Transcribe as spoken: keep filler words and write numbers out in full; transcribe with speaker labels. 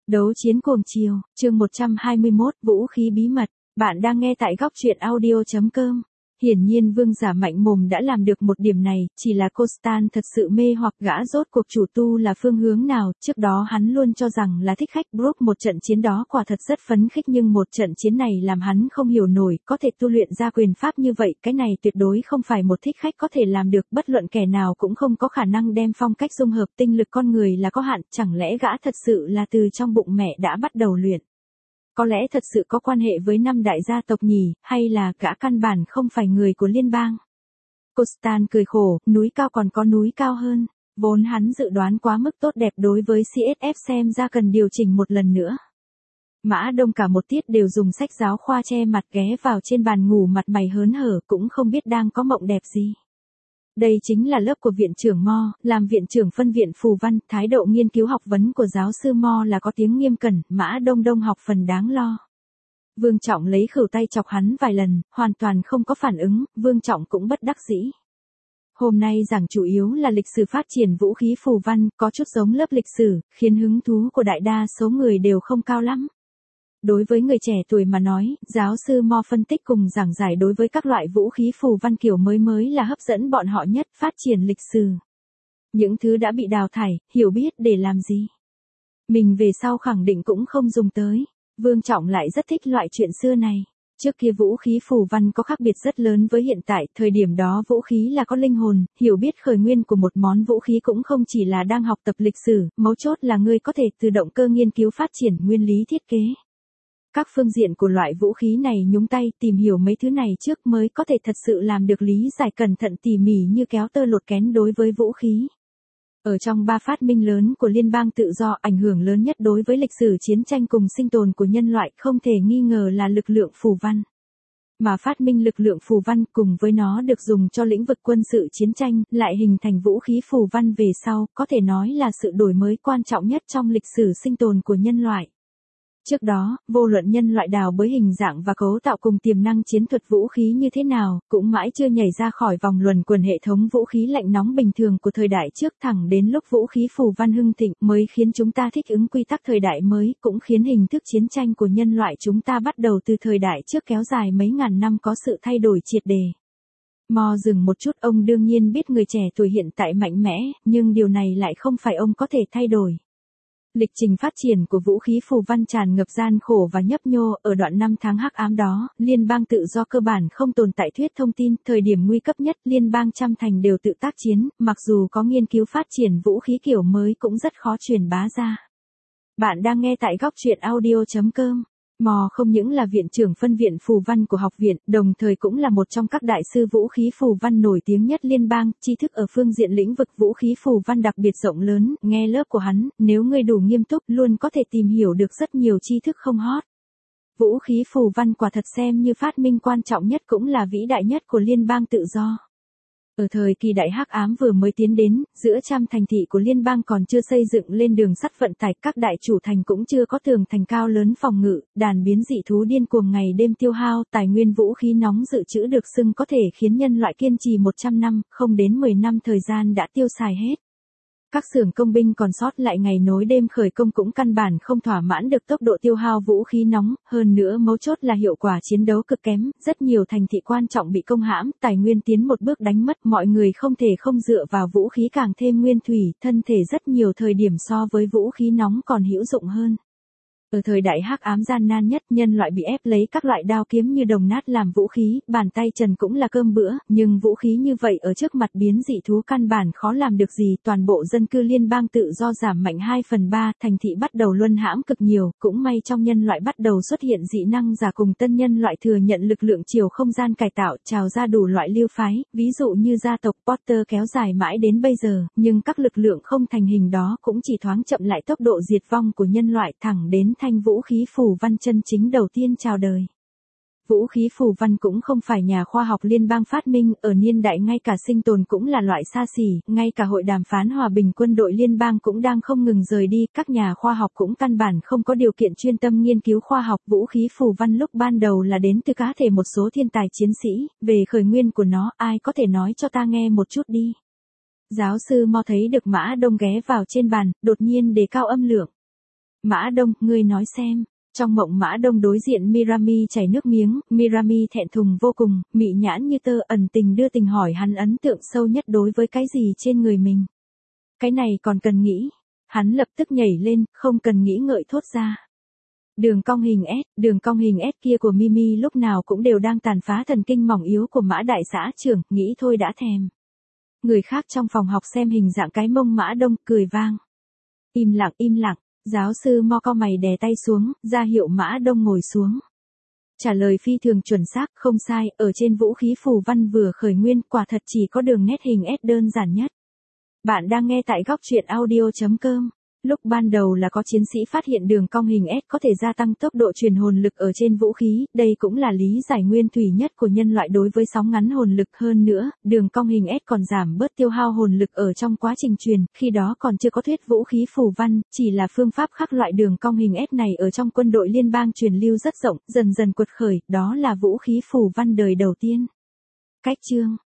Speaker 1: Đấu chiến cuồng chiều, chương một trăm hai mươi mốt, vũ khí bí mật. Bạn đang nghe tại góc truyện audio chấm com. Hiển nhiên vương giả mạnh mồm đã làm được một điểm này, chỉ là cô Stan thật sự mê hoặc gã rốt cuộc chủ tu là phương hướng nào, trước đó hắn luôn cho rằng là thích khách Brook, một trận chiến đó quả thật rất phấn khích, nhưng một trận chiến này làm hắn không hiểu nổi, có thể tu luyện ra quyền pháp như vậy, cái này tuyệt đối không phải một thích khách có thể làm được, bất luận kẻ nào cũng không có khả năng đem phong cách dung hợp, tinh lực con người là có hạn, chẳng lẽ gã thật sự là từ trong bụng mẹ đã bắt đầu luyện? Có lẽ thật sự có quan hệ với năm đại gia tộc nhỉ, hay là gã căn bản không phải người của liên bang? Cô Stan cười khổ, núi cao còn có núi cao hơn, vốn hắn dự đoán quá mức tốt đẹp đối với xê ét ép xem ra cần điều chỉnh một lần nữa. Mã Đông cả một tiết đều dùng sách giáo khoa che mặt ghé vào trên bàn ngủ mặt mày hớn hở, cũng không biết đang có mộng đẹp gì. Đây chính là lớp của viện trưởng Mo, làm viện trưởng phân viện phù văn, thái độ nghiên cứu học vấn của giáo sư Mo là có tiếng nghiêm cẩn, Mã Đông Đông học phần đáng lo. Vương Trọng lấy khửu tay chọc hắn vài lần, hoàn toàn không có phản ứng, Vương Trọng cũng bất đắc dĩ. Hôm nay giảng chủ yếu là lịch sử phát triển vũ khí phù văn, có chút giống lớp lịch sử, khiến hứng thú của đại đa số người đều không cao lắm. Đối với người trẻ tuổi mà nói, giáo sư Mo phân tích cùng giảng giải đối với các loại vũ khí phù văn kiểu mới mới là hấp dẫn bọn họ nhất, phát triển lịch sử. Những thứ đã bị đào thải, hiểu biết để làm gì? Mình về sau khẳng định cũng không dùng tới. Vương Trọng lại rất thích loại chuyện xưa này. Trước kia vũ khí phù văn có khác biệt rất lớn với hiện tại, thời điểm đó vũ khí là có linh hồn, hiểu biết khởi nguyên của một món vũ khí cũng không chỉ là đang học tập lịch sử, mấu chốt là ngươi có thể từ động cơ nghiên cứu phát triển nguyên lý thiết kế. Các phương diện của loại vũ khí này nhúng tay tìm hiểu mấy thứ này trước mới có thể thật sự làm được lý giải cẩn thận tỉ mỉ như kéo tơ lột kén đối với vũ khí. Ở trong ba phát minh lớn của liên bang tự do, ảnh hưởng lớn nhất đối với lịch sử chiến tranh cùng sinh tồn của nhân loại không thể nghi ngờ là lực lượng phù văn. Mà phát minh lực lượng phù văn cùng với nó được dùng cho lĩnh vực quân sự chiến tranh, lại hình thành vũ khí phù văn về sau, có thể nói là sự đổi mới quan trọng nhất trong lịch sử sinh tồn của nhân loại. Trước đó, vô luận nhân loại đào bới hình dạng và cấu tạo cùng tiềm năng chiến thuật vũ khí như thế nào, cũng mãi chưa nhảy ra khỏi vòng luẩn quẩn hệ thống vũ khí lạnh nóng bình thường của thời đại trước, thẳng đến lúc vũ khí phù văn hưng thịnh mới khiến chúng ta thích ứng quy tắc thời đại mới, cũng khiến hình thức chiến tranh của nhân loại chúng ta bắt đầu từ thời đại trước kéo dài mấy ngàn năm có sự thay đổi triệt đề. Mo dừng một chút, ông đương nhiên biết người trẻ tuổi hiện tại mạnh mẽ, nhưng điều này lại không phải ông có thể thay đổi. Lịch trình phát triển của vũ khí phù văn tràn ngập gian khổ và nhấp nhô, ở đoạn năm tháng hắc ám đó, liên bang tự do cơ bản không tồn tại thuyết thông tin, thời điểm nguy cấp nhất, liên bang trăm thành đều tự tác chiến, mặc dù có nghiên cứu phát triển vũ khí kiểu mới cũng rất khó truyền bá ra. Bạn đang nghe tại góc truyện audio chấm com. Mo không những là viện trưởng phân viện phù văn của học viện, đồng thời cũng là một trong các đại sư vũ khí phù văn nổi tiếng nhất liên bang, tri thức ở phương diện lĩnh vực vũ khí phù văn đặc biệt rộng lớn, nghe lớp của hắn, nếu ngươi đủ nghiêm túc luôn có thể tìm hiểu được rất nhiều tri thức không hot. Vũ khí phù văn quả thật xem như phát minh quan trọng nhất cũng là vĩ đại nhất của liên bang tự do. Ở thời kỳ đại hắc ám vừa mới tiến đến, giữa trăm thành thị của liên bang còn chưa xây dựng lên đường sắt vận tải, các đại chủ thành cũng chưa có tường thành cao lớn phòng ngự, đàn biến dị thú điên cuồng ngày đêm tiêu hao, tài nguyên vũ khí nóng dự trữ được xưng có thể khiến nhân loại kiên trì một trăm năm, không đến mười năm thời gian đã tiêu xài hết. Các xưởng công binh còn sót lại ngày nối đêm khởi công cũng căn bản không thỏa mãn được tốc độ tiêu hao vũ khí nóng, hơn nữa mấu chốt là hiệu quả chiến đấu cực kém, rất nhiều thành thị quan trọng bị công hãm, tài nguyên tiến một bước đánh mất, mọi người không thể không dựa vào vũ khí càng thêm nguyên thủy, thân thể rất nhiều thời điểm so với vũ khí nóng còn hữu dụng hơn. Ở thời đại hắc ám gian nan nhất, nhân loại bị ép lấy các loại đao kiếm như đồng nát làm vũ khí, bàn tay trần cũng là cơm bữa, nhưng vũ khí như vậy ở trước mặt biến dị thú căn bản khó làm được gì, toàn bộ dân cư liên bang tự do giảm mạnh hai phần ba, thành thị bắt đầu luân hãm cực nhiều, cũng may trong nhân loại bắt đầu xuất hiện dị năng giả cùng tân nhân loại thừa nhận lực lượng chiều không gian cải tạo, trào ra đủ loại lưu phái, ví dụ như gia tộc Potter kéo dài mãi đến bây giờ, nhưng các lực lượng không thành hình đó cũng chỉ thoáng chậm lại tốc độ diệt vong của nhân loại thẳng đến thanh vũ khí phù văn chân chính đầu tiên chào đời. Vũ khí phù văn cũng không phải nhà khoa học liên bang phát minh, ở niên đại ngay cả sinh tồn cũng là loại xa xỉ, ngay cả hội đàm phán hòa bình quân đội liên bang cũng đang không ngừng rời đi, các nhà khoa học cũng căn bản không có điều kiện chuyên tâm nghiên cứu khoa học. Vũ khí phù văn lúc ban đầu là đến từ cá thể một số thiên tài chiến sĩ, về khởi nguyên của nó, ai có thể nói cho ta nghe một chút đi. Giáo sư Mo thấy được Mã Đông ghé vào trên bàn, đột nhiên đề cao âm lượng. Mã Đông, ngươi nói xem. Trong mộng Mã Đông đối diện Mirami chảy nước miếng, Mirami thẹn thùng vô cùng, mị nhãn như tơ ẩn tình đưa tình hỏi hắn ấn tượng sâu nhất đối với cái gì trên người mình. Cái này còn cần nghĩ. Hắn lập tức nhảy lên, không cần nghĩ ngợi thốt ra. Đường cong hình S, đường cong hình S kia của Mimi lúc nào cũng đều đang tàn phá thần kinh mỏng yếu của Mã đại xã trưởng, nghĩ thôi đã thèm. Người khác trong phòng học xem hình dạng cái mông Mã Đông, cười vang. Im lặng im lặng, giáo sư Mo cau mày đè tay xuống, ra hiệu Mã Đông ngồi xuống. Trả lời phi thường chuẩn xác, không sai, ở trên vũ khí phù văn vừa khởi nguyên, quả thật chỉ có đường nét hình S đơn giản nhất. Bạn đang nghe tại góc truyện audio.com. Lúc ban đầu là có chiến sĩ phát hiện đường cong hình S có thể gia tăng tốc độ truyền hồn lực ở trên vũ khí, đây cũng là lý giải nguyên thủy nhất của nhân loại đối với sóng ngắn hồn lực hơn nữa, đường cong hình S còn giảm bớt tiêu hao hồn lực ở trong quá trình truyền, khi đó còn chưa có thuyết vũ khí phù văn, chỉ là phương pháp khắc loại đường cong hình S này ở trong quân đội liên bang truyền lưu rất rộng, dần dần quật khởi, đó là vũ khí phù văn đời đầu tiên. Cách chương